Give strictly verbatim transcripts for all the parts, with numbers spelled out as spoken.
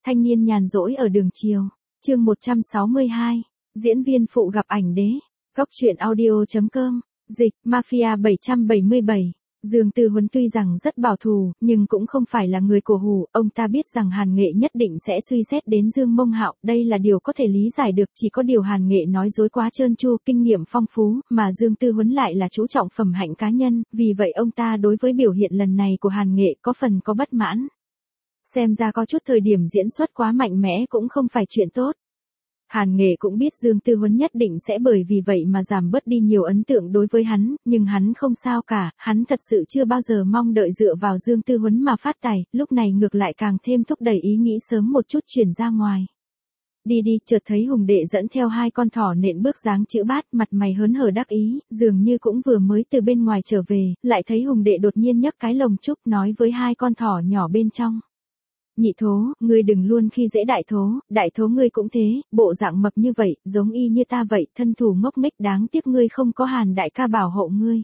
Thanh niên nhàn rỗi ở đường chiều. Chương một trăm sáu mươi hai. Diễn viên phụ gặp ảnh đế. Góc truyện audio chấm com. Dịch, Mafia bảy trăm bảy mươi bảy. Dương Tư Huấn tuy rằng rất bảo thủ, nhưng cũng không phải là người cổ hủ, ông ta biết rằng Hàn Nghệ nhất định sẽ suy xét đến Dương Mông Hạo, đây là điều có thể lý giải được, chỉ có điều Hàn Nghệ nói dối quá trơn tru, kinh nghiệm phong phú, mà Dương Tư Huấn lại là chú trọng phẩm hạnh cá nhân, vì vậy ông ta đối với biểu hiện lần này của Hàn Nghệ có phần có bất mãn. Xem ra có chút thời điểm diễn xuất quá mạnh mẽ cũng không phải chuyện tốt. Hàn Nghệ cũng biết Dương Tư Huấn nhất định sẽ bởi vì vậy mà giảm bớt đi nhiều ấn tượng đối với hắn, nhưng hắn không sao cả, hắn thật sự chưa bao giờ mong đợi dựa vào Dương Tư Huấn mà phát tài, lúc này ngược lại càng thêm thúc đẩy ý nghĩ sớm một chút chuyển ra ngoài. Đi đi, chợt thấy Hùng Đệ dẫn theo hai con thỏ nện bước dáng chữ bát, mặt mày hớn hở đắc ý, dường như cũng vừa mới từ bên ngoài trở về, lại thấy Hùng Đệ đột nhiên nhấc cái lồng trúc nói với hai con thỏ nhỏ bên trong. Nhị thố, ngươi đừng luôn khi dễ đại thố, đại thố ngươi cũng thế, bộ dạng mập như vậy, giống y như ta vậy, thân thủ ngốc nghếch, đáng tiếc ngươi không có Hàn đại ca bảo hộ ngươi.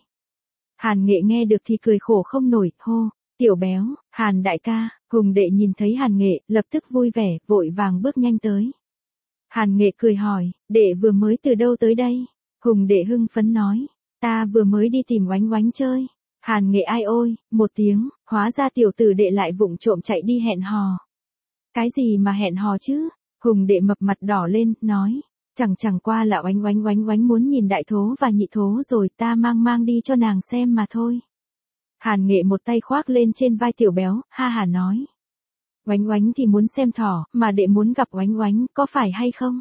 Hàn Nghệ nghe được thì cười khổ không nổi, hô, tiểu béo, Hàn đại ca. Hùng Đệ nhìn thấy Hàn Nghệ, lập tức vui vẻ, vội vàng bước nhanh tới. Hàn Nghệ cười hỏi, đệ vừa mới từ đâu tới đây? Hùng Đệ hưng phấn nói, ta vừa mới đi tìm Oánh Oánh chơi. Hàn Nghệ ai ôi, một tiếng, hóa ra tiểu tử đệ lại vụng trộm chạy đi hẹn hò. Cái gì mà hẹn hò chứ? Hùng Đệ mập mặt đỏ lên, nói, chẳng chẳng qua là Oánh Oánh Oánh Oánh muốn nhìn đại thố và nhị thố rồi, ta mang mang đi cho nàng xem mà thôi. Hàn Nghệ một tay khoác lên trên vai tiểu béo, ha hà nói. Oánh Oánh thì muốn xem thỏ, mà đệ muốn gặp Oánh Oánh, có phải hay không?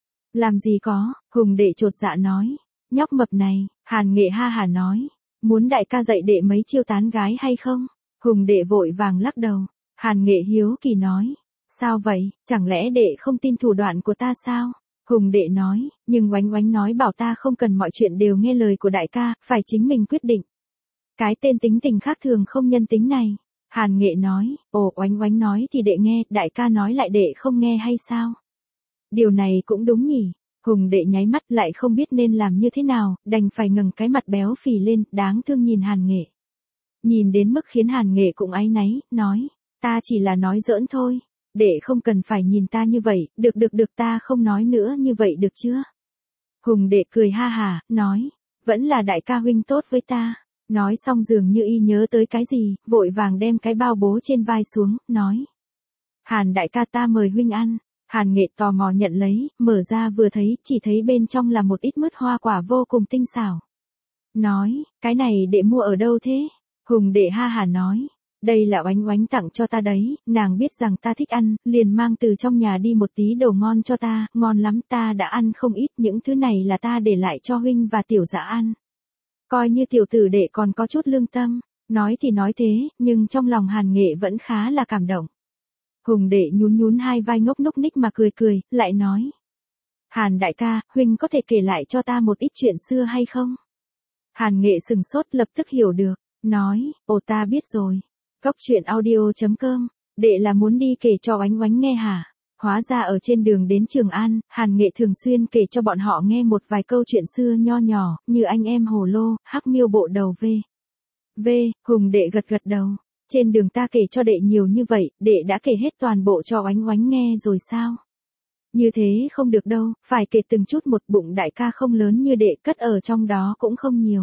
Làm gì có, Hùng Đệ chột dạ nói, nhóc mập này. Hàn Nghệ ha hà nói, muốn đại ca dạy đệ mấy chiêu tán gái hay không? Hùng Đệ vội vàng lắc đầu. Hàn Nghệ hiếu kỳ nói, sao vậy, chẳng lẽ đệ không tin thủ đoạn của ta sao? Hùng Đệ nói, nhưng Oánh Oánh nói bảo ta không cần mọi chuyện đều nghe lời của đại ca, phải chính mình quyết định. Cái tên tính tình khác thường không nhân tính này. Hàn Nghệ nói, ồ, Oánh Oánh nói thì đệ nghe, đại ca nói lại đệ không nghe hay sao? Điều này cũng đúng nhỉ. Hùng Đệ nháy mắt lại không biết nên làm như thế nào, đành phải ngẩng cái mặt béo phì lên, đáng thương nhìn Hàn Nghệ. Nhìn đến mức khiến Hàn Nghệ cũng áy náy, nói, ta chỉ là nói giỡn thôi, đệ không cần phải nhìn ta như vậy, được được được ta không nói nữa như vậy được chưa? Hùng Đệ cười ha hà, nói, vẫn là đại ca huynh tốt với ta. Nói xong dường như y nhớ tới cái gì, vội vàng đem cái bao bố trên vai xuống, nói. Hàn đại ca ta mời huynh ăn. Hàn Nghệ tò mò nhận lấy, mở ra vừa thấy, chỉ thấy bên trong là một ít mứt hoa quả vô cùng tinh xảo. Nói, cái này đệ mua ở đâu thế? Hùng Đệ ha hà nói, đây là Oánh Oánh tặng cho ta đấy, nàng biết rằng ta thích ăn, liền mang từ trong nhà đi một tí đồ ngon cho ta, ngon lắm, ta đã ăn không ít, những thứ này là ta để lại cho huynh và tiểu dã ăn. Coi như tiểu tử đệ còn có chút lương tâm, nói thì nói thế, nhưng trong lòng Hàn Nghệ vẫn khá là cảm động. Hùng Đệ nhún nhún hai vai ngốc núc ních mà cười cười, lại nói. Hàn đại ca, huynh có thể kể lại cho ta một ít chuyện xưa hay không? Hàn Nghệ sừng sốt lập tức hiểu được, nói, ồ ta biết rồi. Góc truyện audio chấm com, đệ là muốn đi kể cho Oánh Oánh nghe hả? Hóa ra ở trên đường đến Trường An, Hàn Nghệ thường xuyên kể cho bọn họ nghe một vài câu chuyện xưa nho nhỏ, như anh em Hồ Lô, Hắc Miêu bộ đầu v. V, Hùng Đệ gật gật đầu. Trên đường ta kể cho đệ nhiều như vậy, đệ đã kể hết toàn bộ cho Oánh Oánh nghe rồi sao? Như thế không được đâu, phải kể từng chút một, bụng đại ca không lớn như đệ, cất ở trong đó cũng không nhiều.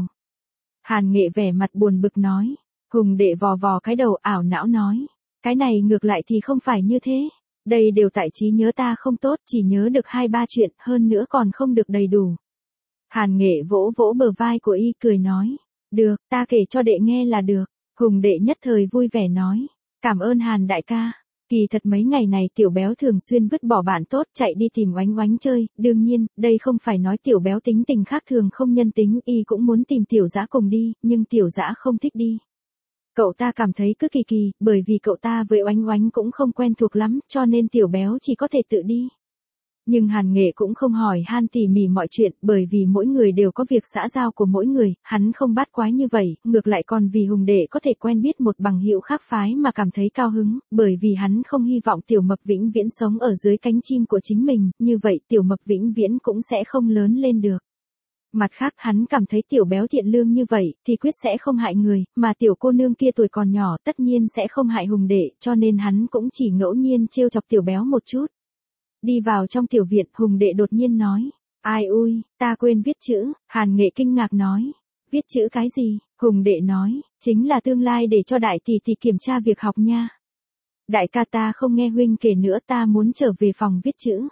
Hàn Nghệ vẻ mặt buồn bực nói. Hùng Đệ vò vò cái đầu ảo não nói. Cái này ngược lại thì không phải như thế. Đây đều tại trí nhớ ta không tốt, chỉ nhớ được hai ba chuyện, hơn nữa còn không được đầy đủ. Hàn Nghệ vỗ vỗ bờ vai của y cười nói. Được, ta kể cho đệ nghe là được. Hùng Đệ nhất thời vui vẻ nói. Cảm ơn Hàn đại ca. Kỳ thật mấy ngày này tiểu béo thường xuyên vứt bỏ bạn tốt chạy đi tìm Oánh Oánh chơi, đương nhiên, đây không phải nói tiểu béo tính tình khác thường không nhân tính, y cũng muốn tìm tiểu dã cùng đi, nhưng tiểu dã không thích đi. Cậu ta cảm thấy cứ kỳ kỳ, bởi vì cậu ta với Oánh Oánh cũng không quen thuộc lắm, cho nên tiểu béo chỉ có thể tự đi. Nhưng Hàn Nghệ cũng không hỏi han tỉ mỉ mọi chuyện, bởi vì mỗi người đều có việc xã giao của mỗi người, hắn không bát quái như vậy, ngược lại còn vì Hùng Đệ có thể quen biết một bằng hữu khác phái mà cảm thấy cao hứng, bởi vì hắn không hy vọng tiểu mập vĩnh viễn sống ở dưới cánh chim của chính mình, như vậy tiểu mập vĩnh viễn cũng sẽ không lớn lên được. Mặt khác hắn cảm thấy tiểu béo thiện lương như vậy, thì quyết sẽ không hại người, mà tiểu cô nương kia tuổi còn nhỏ tất nhiên sẽ không hại Hùng đệ, cho nên hắn cũng chỉ ngẫu nhiên trêu chọc tiểu béo một chút. Đi vào trong tiểu viện, Hùng đệ đột nhiên nói, ai ui, ta quên viết chữ, Hàn Nghệ kinh ngạc nói, viết chữ cái gì, Hùng đệ nói, chính là tương lai để cho đại tỷ tỷ kiểm tra việc học nha. Đại ca ta không nghe huynh kể nữa, ta muốn trở về phòng viết chữ.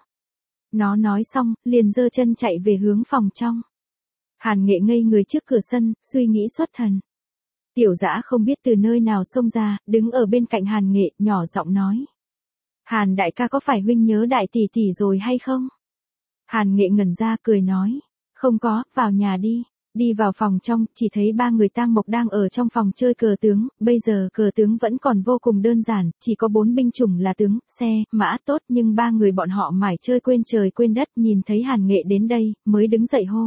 Nó nói xong, liền giơ chân chạy về hướng phòng trong. Hàn Nghệ ngây người trước cửa sân, suy nghĩ xuất thần. Tiểu Dã không biết từ nơi nào xông ra, đứng ở bên cạnh Hàn Nghệ, nhỏ giọng nói. Hàn đại ca có phải huynh nhớ đại tỷ tỷ rồi hay không? Hàn Nghệ ngẩn ra cười nói. Không có, vào nhà đi. Đi vào phòng trong, chỉ thấy ba người Tang Mộc đang ở trong phòng chơi cờ tướng, bây giờ cờ tướng vẫn còn vô cùng đơn giản, chỉ có bốn binh chủng là tướng, xe, mã tốt, nhưng ba người bọn họ mải chơi quên trời quên đất, nhìn thấy Hàn Nghệ đến đây, mới đứng dậy hô.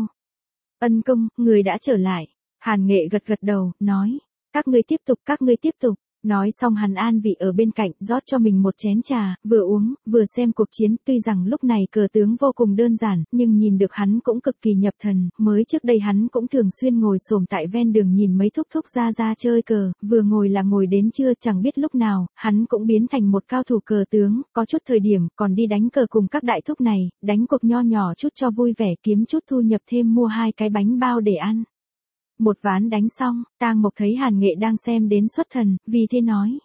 Ân công, người đã trở lại. Hàn Nghệ gật gật đầu, nói, các ngươi tiếp tục, các ngươi tiếp tục. Nói xong hắn an vị ở bên cạnh, rót cho mình một chén trà, vừa uống, vừa xem cuộc chiến, tuy rằng lúc này cờ tướng vô cùng đơn giản, nhưng nhìn được hắn cũng cực kỳ nhập thần, mới trước đây hắn cũng thường xuyên ngồi xổm tại ven đường nhìn mấy thúc thúc ra ra chơi cờ, vừa ngồi là ngồi đến trưa, chẳng biết lúc nào, hắn cũng biến thành một cao thủ cờ tướng, có chút thời điểm, còn đi đánh cờ cùng các đại thúc này, đánh cuộc nho nhỏ chút cho vui vẻ, kiếm chút thu nhập thêm mua hai cái bánh bao để ăn. Một ván đánh xong, Tang Mộc thấy Hàn Nghệ đang xem đến xuất thần, vì thế nói.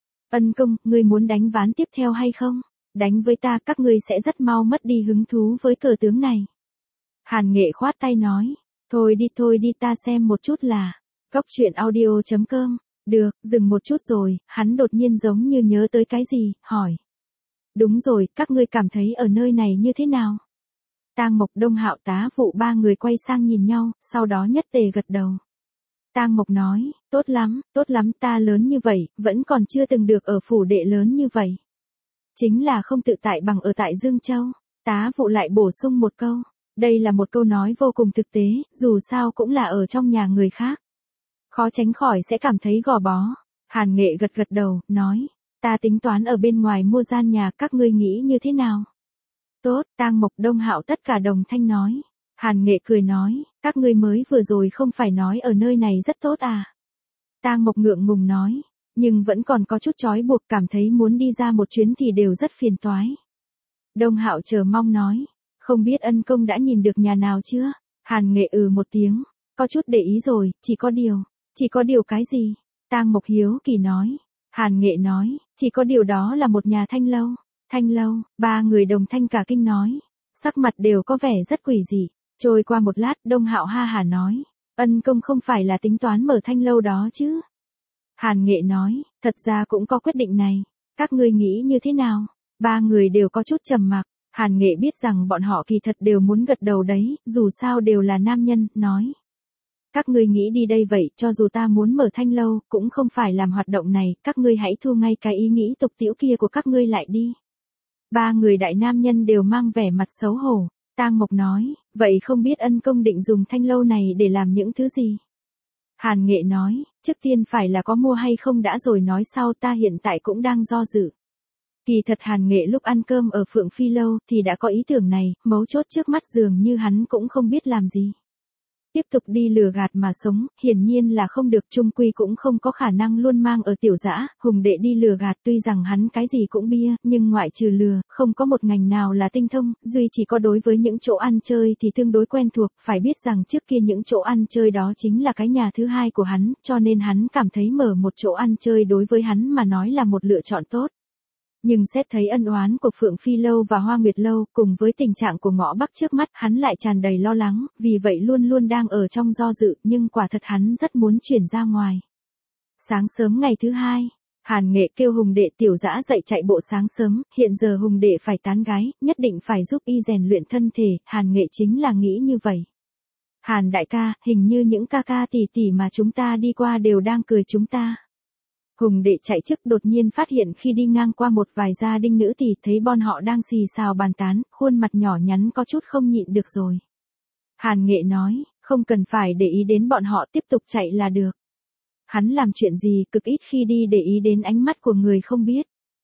Ân công, ngươi muốn đánh ván tiếp theo hay không? Đánh với ta, các ngươi sẽ rất mau mất đi hứng thú với cờ tướng này. Hàn Nghệ khoát tay nói. Thôi đi thôi đi, ta xem một chút là. Góc truyện audio chấm com. Được, dừng một chút rồi, hắn đột nhiên giống như nhớ tới cái gì, hỏi. Đúng rồi, các ngươi cảm thấy ở nơi này như thế nào? Tang Mộc, Đông Hạo, Tá Vụ ba người quay sang nhìn nhau, sau đó nhất tề gật đầu. Tang Mộc nói, tốt lắm, tốt lắm, ta lớn như vậy, vẫn còn chưa từng được ở phủ đệ lớn như vậy. Chính là không tự tại bằng ở tại Dương Châu. Tá Vụ lại bổ sung một câu, đây là một câu nói vô cùng thực tế, dù sao cũng là ở trong nhà người khác. Khó tránh khỏi sẽ cảm thấy gò bó. Hàn Nghệ gật gật đầu, nói, ta tính toán ở bên ngoài mua gian nhà, các ngươi nghĩ như thế nào? Tốt, Tang Mộc, Đông Hạo tất cả đồng thanh nói. Hàn Nghệ cười nói, các ngươi mới vừa rồi không phải nói ở nơi này rất tốt à? Tang Mộc ngượng ngùng nói, nhưng vẫn còn có chút trói buộc, cảm thấy muốn đi ra một chuyến thì đều rất phiền toái. Đông Hạo chờ mong nói, không biết ân công đã nhìn được nhà nào chưa? Hàn Nghệ ừ một tiếng, có chút để ý rồi, chỉ có điều, chỉ có điều cái gì? Tang Mộc hiếu kỳ nói. Hàn Nghệ nói, chỉ có điều đó là một nhà thanh lâu. Thanh lâu, ba người đồng thanh cả kinh nói. Sắc mặt đều có vẻ rất quỷ dị. Trôi qua một lát, Đông Hạo ha hà nói. Ân công không phải là tính toán mở thanh lâu đó chứ? Hàn Nghệ nói, thật ra cũng có quyết định này. Các ngươi nghĩ như thế nào? Ba người đều có chút trầm mặc. Hàn Nghệ biết rằng bọn họ kỳ thật đều muốn gật đầu đấy, dù sao đều là nam nhân, nói. Các ngươi nghĩ đi đây vậy, cho dù ta muốn mở thanh lâu, cũng không phải làm hoạt động này, các ngươi hãy thu ngay cái ý nghĩ tục tĩu kia của các ngươi lại đi. Ba người đại nam nhân đều mang vẻ mặt xấu hổ. Tang Mộc nói, vậy không biết ân công định dùng thanh lâu này để làm những thứ gì? Hàn Nghệ nói, trước tiên phải là có mua hay không đã rồi nói sau, ta hiện tại cũng đang do dự. Kỳ thật Hàn Nghệ lúc ăn cơm ở Phượng Phi Lâu thì đã có ý tưởng này, mấu chốt trước mắt dường như hắn cũng không biết làm gì. Tiếp tục đi lừa gạt mà sống, hiển nhiên là không được, chung quy cũng không có khả năng luôn mang ở Tiểu Dã, Hùng đệ đi lừa gạt, tuy rằng hắn cái gì cũng bia, nhưng ngoại trừ lừa, không có một ngành nào là tinh thông, duy chỉ có đối với những chỗ ăn chơi thì tương đối quen thuộc, phải biết rằng trước kia những chỗ ăn chơi đó chính là cái nhà thứ hai của hắn, cho nên hắn cảm thấy mở một chỗ ăn chơi đối với hắn mà nói là một lựa chọn tốt. Nhưng xét thấy ân oán của Phượng Phi Lâu và Hoa Nguyệt Lâu, cùng với tình trạng của ngõ Bắc trước mắt, hắn lại tràn đầy lo lắng, vì vậy luôn luôn đang ở trong do dự, nhưng quả thật hắn rất muốn chuyển ra ngoài. Sáng sớm ngày thứ hai, Hàn Nghệ kêu Hùng đệ Tiểu Dã dậy chạy bộ sáng sớm, hiện giờ Hùng đệ phải tán gái, nhất định phải giúp y rèn luyện thân thể, Hàn Nghệ chính là nghĩ như vậy. Hàn đại ca, hình như những ca ca tỷ tỷ mà chúng ta đi qua đều đang cười chúng ta. Hùng đệ chạy trước đột nhiên phát hiện khi đi ngang qua một vài gia đình nữ thì thấy bọn họ đang xì xào bàn tán, khuôn mặt nhỏ nhắn có chút không nhịn được rồi. Hàn Nghệ nói, không cần phải để ý đến bọn họ, tiếp tục chạy là được. Hắn làm chuyện gì cực ít khi đi để ý đến ánh mắt của người không biết.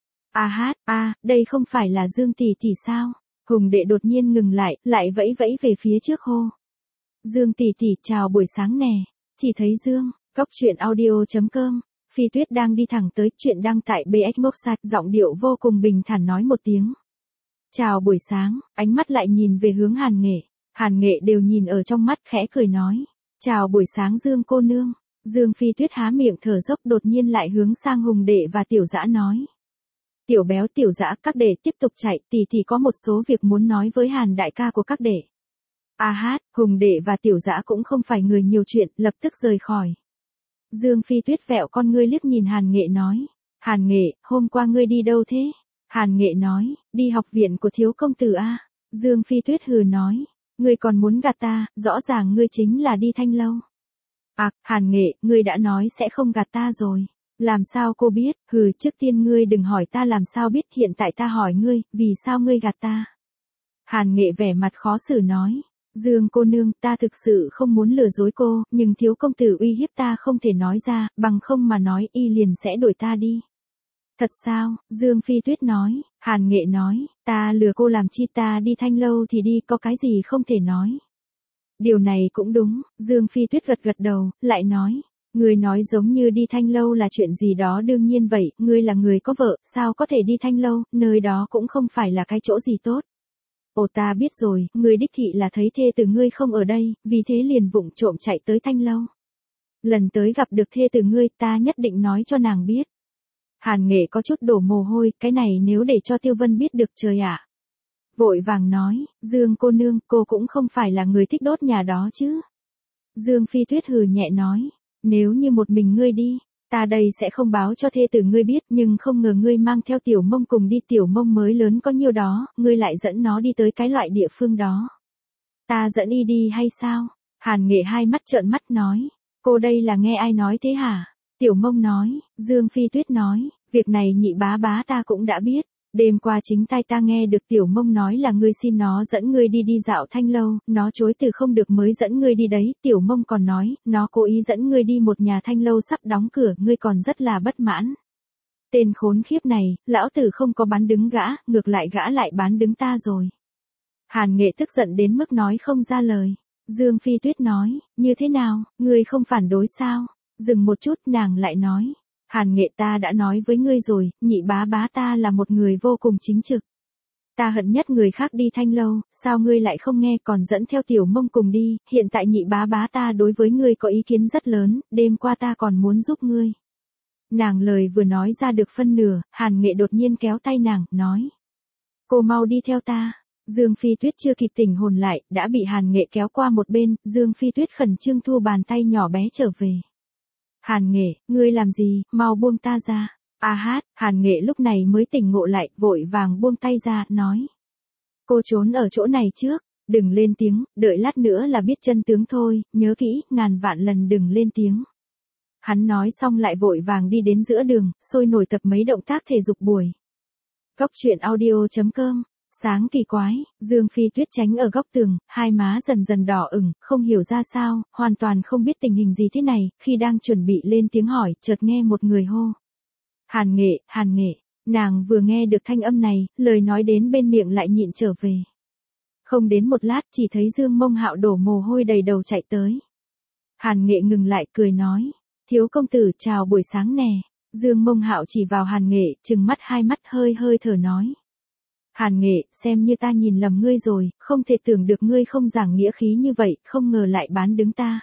A hát, a, đây không phải là Dương tỷ tỷ sao? Hùng đệ đột nhiên ngừng lại, lại vẫy vẫy về phía trước hô. Dương tỷ tỷ chào buổi sáng nè. Chỉ thấy Dương, Cốc truyện audio.com. Phi Tuyết đang đi thẳng tới, chuyện đăng tại bê ích Moxa, giọng điệu vô cùng bình thản nói một tiếng. Chào buổi sáng, ánh mắt lại nhìn về hướng Hàn Nghệ. Hàn Nghệ đều nhìn ở trong mắt, khẽ cười nói. Chào buổi sáng Dương cô nương. Dương Phi Tuyết há miệng thở dốc, đột nhiên lại hướng sang Hùng Đệ và Tiểu Dã nói. Tiểu Béo Tiểu Dã, các đệ tiếp tục chạy, tỷ tỷ có một số việc muốn nói với Hàn đại ca của các đệ. A hát, Hùng Đệ và Tiểu Dã cũng không phải người nhiều chuyện, lập tức rời khỏi. Dương Phi Tuyết vẹo con ngươi liếc nhìn Hàn Nghệ nói. Hàn Nghệ, hôm qua ngươi đi đâu thế? Hàn Nghệ nói, đi học viện của thiếu công tử a. Dương Phi Tuyết hừ nói. Ngươi còn muốn gạt ta, rõ ràng ngươi chính là đi Thanh Lâu. À, Hàn Nghệ, ngươi đã nói sẽ không gạt ta rồi. Làm sao cô biết, hừ, trước tiên ngươi đừng hỏi ta làm sao biết, hiện tại ta hỏi ngươi, vì sao ngươi gạt ta? Hàn Nghệ vẻ mặt khó xử nói. Dương cô nương, ta thực sự không muốn lừa dối cô, nhưng thiếu công tử uy hiếp ta không thể nói ra, bằng không mà nói y liền sẽ đuổi ta đi. Thật sao? Dương Phi Tuyết nói. Hàn Nghệ nói, ta lừa cô làm chi, ta đi Thanh Lâu thì đi, có cái gì không thể nói. Điều này cũng đúng, Dương Phi Tuyết gật gật đầu, lại nói. Ngươi nói giống như đi Thanh Lâu là chuyện gì đó đương nhiên vậy, ngươi là người có vợ, sao có thể đi Thanh Lâu, nơi đó cũng không phải là cái chỗ gì tốt. Ồ ta biết rồi, ngươi đích thị là thấy thê tử ngươi không ở đây, vì thế liền vụng trộm chạy tới Thanh Lâu. Lần tới gặp được thê tử ngươi, ta nhất định nói cho nàng biết. Hàn Nghệ có chút đổ mồ hôi, cái này nếu để cho Tiêu Vân biết được trời ạ. Vội vàng nói, Dương cô nương, cô cũng không phải là người thích đốt nhà đó chứ. Dương Phi Tuyết hừ nhẹ nói, nếu như một mình ngươi đi, ta đây sẽ không báo cho thê tử ngươi biết, nhưng không ngờ ngươi mang theo Tiểu Mông cùng đi, Tiểu Mông mới lớn có nhiêu đó, ngươi lại dẫn nó đi tới cái loại địa phương đó. Ta dẫn y đi hay sao? Hàn Nghệ hai mắt trợn mắt nói, cô đây là nghe ai nói thế hả? Tiểu Mông nói, Dương Phi Tuyết nói, việc này nhị bá bá ta cũng đã biết. Đêm qua chính tai ta nghe được Tiểu Mông nói là ngươi xin nó dẫn ngươi đi đi dạo Thanh Lâu, nó chối từ không được mới dẫn ngươi đi đấy, Tiểu Mông còn nói, nó cố ý dẫn ngươi đi một nhà Thanh Lâu sắp đóng cửa, ngươi còn rất là bất mãn. Tên khốn khiếp này, lão tử không có bán đứng gã, ngược lại gã lại bán đứng ta rồi. Hàn Nghệ tức giận đến mức nói không ra lời. Dương Phi Tuyết nói, như thế nào, ngươi không phản đối sao? Dừng một chút, nàng lại nói. Hàn Nghệ, ta đã nói với ngươi rồi, nhị bá bá ta là một người vô cùng chính trực. Ta hận nhất người khác đi Thanh Lâu, sao ngươi lại không nghe còn dẫn theo Tiểu Mông cùng đi, hiện tại nhị bá bá ta đối với ngươi có ý kiến rất lớn, đêm qua ta còn muốn giúp ngươi. Nàng lời vừa nói ra được phân nửa, Hàn Nghệ đột nhiên kéo tay nàng, nói. Cô mau đi theo ta. Dương Phi Tuyết chưa kịp tỉnh hồn lại, đã bị Hàn Nghệ kéo qua một bên, Dương Phi Tuyết khẩn trương thu bàn tay nhỏ bé trở về. Hàn Nghệ, ngươi làm gì, mau buông ta ra. A hát, Hàn Nghệ lúc này mới tỉnh ngộ lại, vội vàng buông tay ra, nói. Cô trốn ở chỗ này trước, đừng lên tiếng, đợi lát nữa là biết chân tướng thôi, nhớ kỹ, ngàn vạn lần đừng lên tiếng. Hắn nói xong lại vội vàng đi đến giữa đường, sôi nổi tập mấy động tác thể dục buổi. Cốc truyện audio.com. Sáng kỳ quái, Dương Phi Tuyết tránh ở góc tường, hai má dần dần đỏ ửng, không hiểu ra sao, hoàn toàn không biết tình hình gì thế này, khi đang chuẩn bị lên tiếng hỏi, chợt nghe một người hô. Hàn Nghệ, Hàn Nghệ, nàng vừa nghe được thanh âm này, lời nói đến bên miệng lại nhịn trở về. Không đến một lát chỉ thấy Dương Mông Hạo đổ mồ hôi đầy đầu chạy tới. Hàn Nghệ ngừng lại cười nói, thiếu công tử chào buổi sáng nè. Dương Mông Hạo chỉ vào Hàn Nghệ, trừng mắt hai mắt hơi hơi thở nói. Hàn Nghệ, xem như ta nhìn lầm ngươi rồi, không thể tưởng được ngươi không giảng nghĩa khí như vậy, không ngờ lại bán đứng ta.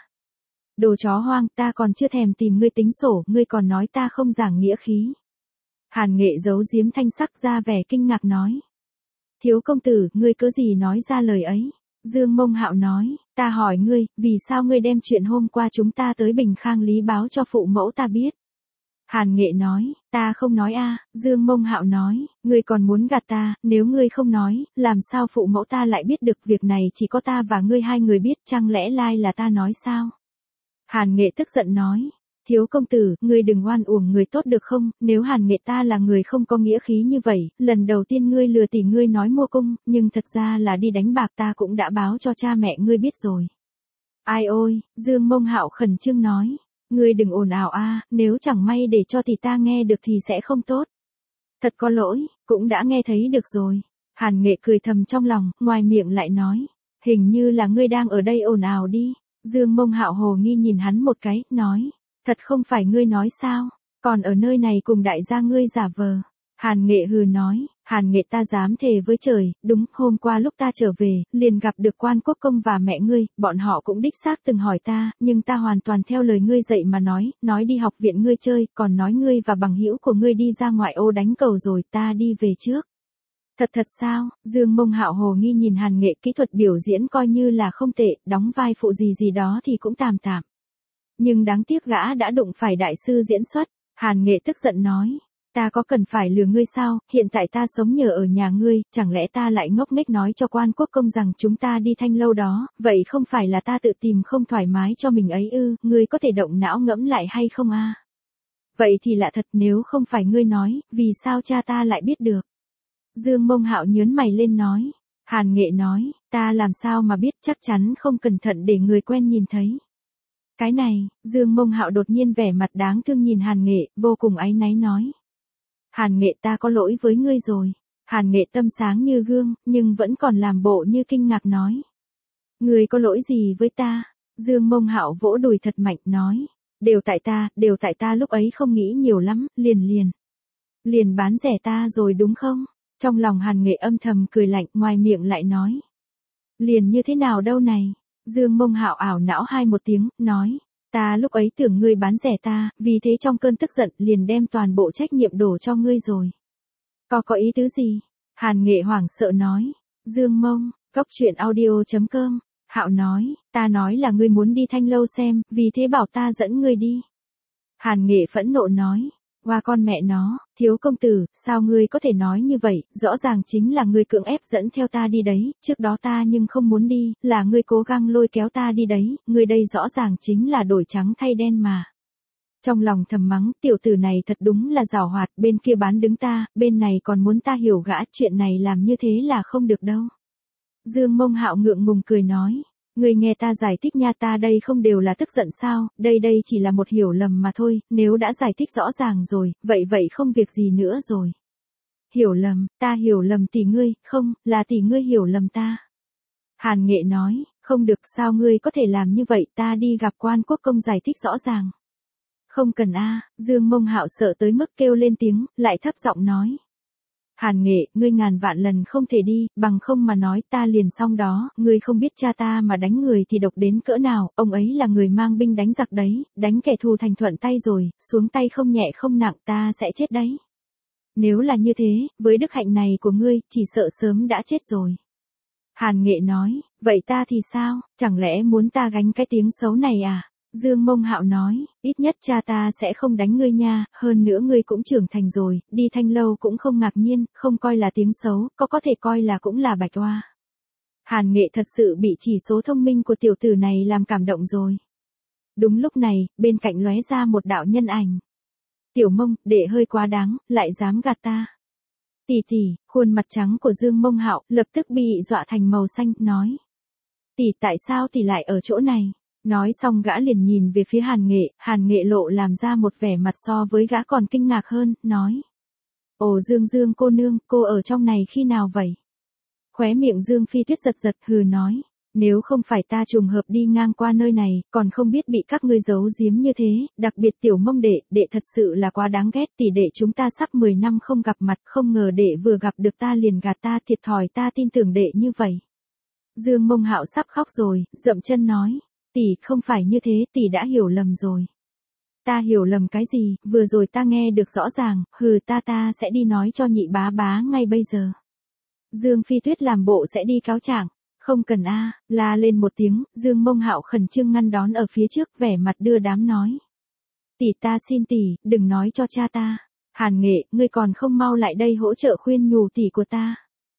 Đồ chó hoang, ta còn chưa thèm tìm ngươi tính sổ, ngươi còn nói ta không giảng nghĩa khí. Hàn Nghệ giấu giếm thanh sắc ra vẻ kinh ngạc nói. Thiếu công tử, ngươi cớ gì nói ra lời ấy? Dương Mông Hạo nói, ta hỏi ngươi, vì sao ngươi đem chuyện hôm qua chúng ta tới Bình Khang Lý báo cho phụ mẫu ta biết? Hàn Nghệ nói, ta không nói a. Dương Mông Hạo nói, ngươi còn muốn gạt ta, nếu ngươi không nói, làm sao phụ mẫu ta lại biết được việc này chỉ có ta và ngươi hai người biết, chẳng lẽ lai là ta nói sao? Hàn Nghệ tức giận nói, thiếu công tử, ngươi đừng oan uổng người tốt được không, nếu Hàn Nghệ ta là người không có nghĩa khí như vậy, lần đầu tiên ngươi lừa tỷ ngươi nói mua cung, nhưng thật ra là đi đánh bạc ta cũng đã báo cho cha mẹ ngươi biết rồi. Ai ôi, Dương Mông Hạo khẩn trương nói. Ngươi đừng ồn ào a, nếu chẳng may để cho thì ta nghe được thì sẽ không tốt. Thật có lỗi, cũng đã nghe thấy được rồi. Hàn Nghệ cười thầm trong lòng, ngoài miệng lại nói. Hình như là ngươi đang ở đây ồn ào đi. Dương Mông Hạo hồ nghi nhìn hắn một cái, nói. Thật không phải ngươi nói sao, còn ở nơi này cùng đại gia ngươi giả vờ. Hàn Nghệ hừ nói, Hàn Nghệ ta dám thề với trời, đúng, hôm qua lúc ta trở về, liền gặp được Quan Quốc Công và mẹ ngươi, bọn họ cũng đích xác từng hỏi ta, nhưng ta hoàn toàn theo lời ngươi dạy mà nói, nói đi học viện ngươi chơi, còn nói ngươi và bằng hữu của ngươi đi ra ngoại ô đánh cầu rồi, ta đi về trước. Thật thật sao? Dương Mông Hạo hồ nghi nhìn Hàn Nghệ, kỹ thuật biểu diễn coi như là không tệ, đóng vai phụ gì gì đó thì cũng tạm tạm. Nhưng đáng tiếc gã đã đụng phải đại sư diễn xuất. Hàn Nghệ tức giận nói, ta có cần phải lừa ngươi sao, hiện tại ta sống nhờ ở nhà ngươi, chẳng lẽ ta lại ngốc nghếch nói cho Quan Quốc Công rằng chúng ta đi Thanh Lâu đó, vậy không phải là ta tự tìm không thoải mái cho mình ấy ư, ngươi có thể động não ngẫm lại hay không a? Vậy thì lạ thật, nếu không phải ngươi nói, vì sao cha ta lại biết được? Dương Mông Hạo nhớn mày lên nói. Hàn Nghệ nói, ta làm sao mà biết, chắc chắn không cẩn thận để người quen nhìn thấy. Cái này, Dương Mông Hạo đột nhiên vẻ mặt đáng thương nhìn Hàn Nghệ, vô cùng áy náy nói. Hàn Nghệ ta có lỗi với ngươi rồi. Hàn Nghệ tâm sáng như gương, nhưng vẫn còn làm bộ như kinh ngạc nói. Ngươi có lỗi gì với ta? Dương Mông Hạo vỗ đùi thật mạnh nói. Đều tại ta, đều tại ta lúc ấy không nghĩ nhiều lắm, liền liền. Liền bán rẻ ta rồi đúng không? Trong lòng Hàn Nghệ âm thầm cười lạnh, ngoài miệng lại nói. Liền như thế nào đâu này? Dương Mông Hạo ảo não hai một tiếng, nói. Ta lúc ấy tưởng ngươi bán rẻ ta, vì thế trong cơn tức giận liền đem toàn bộ trách nhiệm đổ cho ngươi rồi. Có có ý tứ gì? Hàn Nghệ hoảng sợ nói. Dương Mông, Cốc Truyện Audio chấm com. Hạo nói, ta nói là ngươi muốn đi Thanh Lâu xem, vì thế bảo ta dẫn ngươi đi. Hàn Nghệ phẫn nộ nói. Qua con mẹ nó, thiếu công tử, sao ngươi có thể nói như vậy, rõ ràng chính là ngươi cưỡng ép dẫn theo ta đi đấy, trước đó ta nhưng không muốn đi, là ngươi cố gắng lôi kéo ta đi đấy, ngươi đây rõ ràng chính là đổi trắng thay đen mà. Trong lòng thầm mắng, tiểu tử này thật đúng là giàu hoạt, bên kia bán đứng ta, bên này còn muốn ta hiểu gã, chuyện này làm như thế là không được đâu. Dương Mông Hạo ngượng ngùng cười nói. Người nghe ta giải thích nha, ta đây không đều là tức giận sao, đây đây chỉ là một hiểu lầm mà thôi, nếu đã giải thích rõ ràng rồi, vậy vậy không việc gì nữa rồi. Hiểu lầm, ta hiểu lầm tỷ ngươi, không, là tỷ ngươi hiểu lầm ta. Hàn Nghệ nói, không được, sao ngươi có thể làm như vậy, ta đi gặp Quan Quốc Công giải thích rõ ràng. Không cần a. Dương Mông Hạo sợ tới mức kêu lên tiếng, lại thấp giọng nói. Hàn Nghệ, ngươi ngàn vạn lần không thể đi, bằng không mà nói ta liền xong đó, ngươi không biết cha ta mà đánh người thì độc đến cỡ nào, ông ấy là người mang binh đánh giặc đấy, đánh kẻ thù thành thuận tay rồi, xuống tay không nhẹ không nặng ta sẽ chết đấy. Nếu là như thế, với đức hạnh này của ngươi, chỉ sợ sớm đã chết rồi. Hàn Nghệ nói, vậy ta thì sao, chẳng lẽ muốn ta gánh cái tiếng xấu này à? Dương Mông Hạo nói, ít nhất cha ta sẽ không đánh ngươi nha, hơn nữa ngươi cũng trưởng thành rồi, đi Thanh Lâu cũng không ngạc nhiên, không coi là tiếng xấu, có có thể coi là cũng là bạch oa. Hàn Nghệ thật sự bị chỉ số thông minh của tiểu tử này làm cảm động rồi. Đúng lúc này, bên cạnh lóe ra một đạo nhân ảnh. Tiểu Mông, đệ hơi quá đáng, lại dám gạt ta. Tỷ tỷ, khuôn mặt trắng của Dương Mông Hạo lập tức bị dọa thành màu xanh, nói. Tỷ, tại sao tỷ lại ở chỗ này? Nói xong gã liền nhìn về phía Hàn Nghệ, Hàn Nghệ lộ làm ra một vẻ mặt so với gã còn kinh ngạc hơn, nói. Ồ Dương Dương cô nương, cô ở trong này khi nào vậy? Khóe miệng Dương Phi Tuyết giật giật, hừ nói. Nếu không phải ta trùng hợp đi ngang qua nơi này, còn không biết bị các ngươi giấu giếm như thế, đặc biệt Tiểu Mông đệ, đệ thật sự là quá đáng ghét, tỷ đệ chúng ta sắp mười năm không gặp mặt, không ngờ đệ vừa gặp được ta liền gạt ta, thiệt thòi, ta tin tưởng đệ như vậy. Dương Mông Hạo sắp khóc rồi, dậm chân nói. Tỷ, không phải như thế, tỷ đã hiểu lầm rồi. Ta hiểu lầm cái gì, vừa rồi ta nghe được rõ ràng, hừ ta ta sẽ đi nói cho nhị bá bá ngay bây giờ. Dương Phi Tuyết làm bộ sẽ đi cáo trạng. Không cần a. À, la lên một tiếng, Dương Mông Hạo khẩn trương ngăn đón ở phía trước, vẻ mặt đưa đám nói. Tỷ ta xin tỷ, đừng nói cho cha ta. Hàn Nghệ, ngươi còn không mau lại đây hỗ trợ khuyên nhủ tỷ của ta.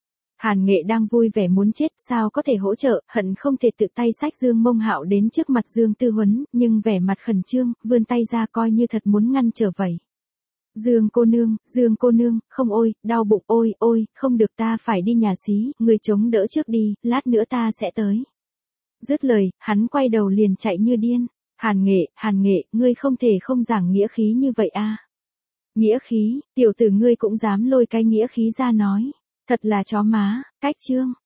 Hàn Nghệ đang vui vẻ muốn chết, sao có thể hỗ trợ, hận không thể tự tay xách Dương Mông Hạo đến trước mặt Dương Tư Huấn, nhưng vẻ mặt khẩn trương, vươn tay ra coi như thật muốn ngăn trở vậy. Dương cô nương, Dương cô nương, không ôi, đau bụng ôi, ôi, không được ta phải đi nhà xí, người chống đỡ trước đi, lát nữa ta sẽ tới. Dứt lời, hắn quay đầu liền chạy như điên. Hàn Nghệ, Hàn Nghệ, ngươi không thể không giảng nghĩa khí như vậy a. Nghĩa khí, tiểu tử ngươi cũng dám lôi cái nghĩa khí ra nói. Thật là chó má, cách chương.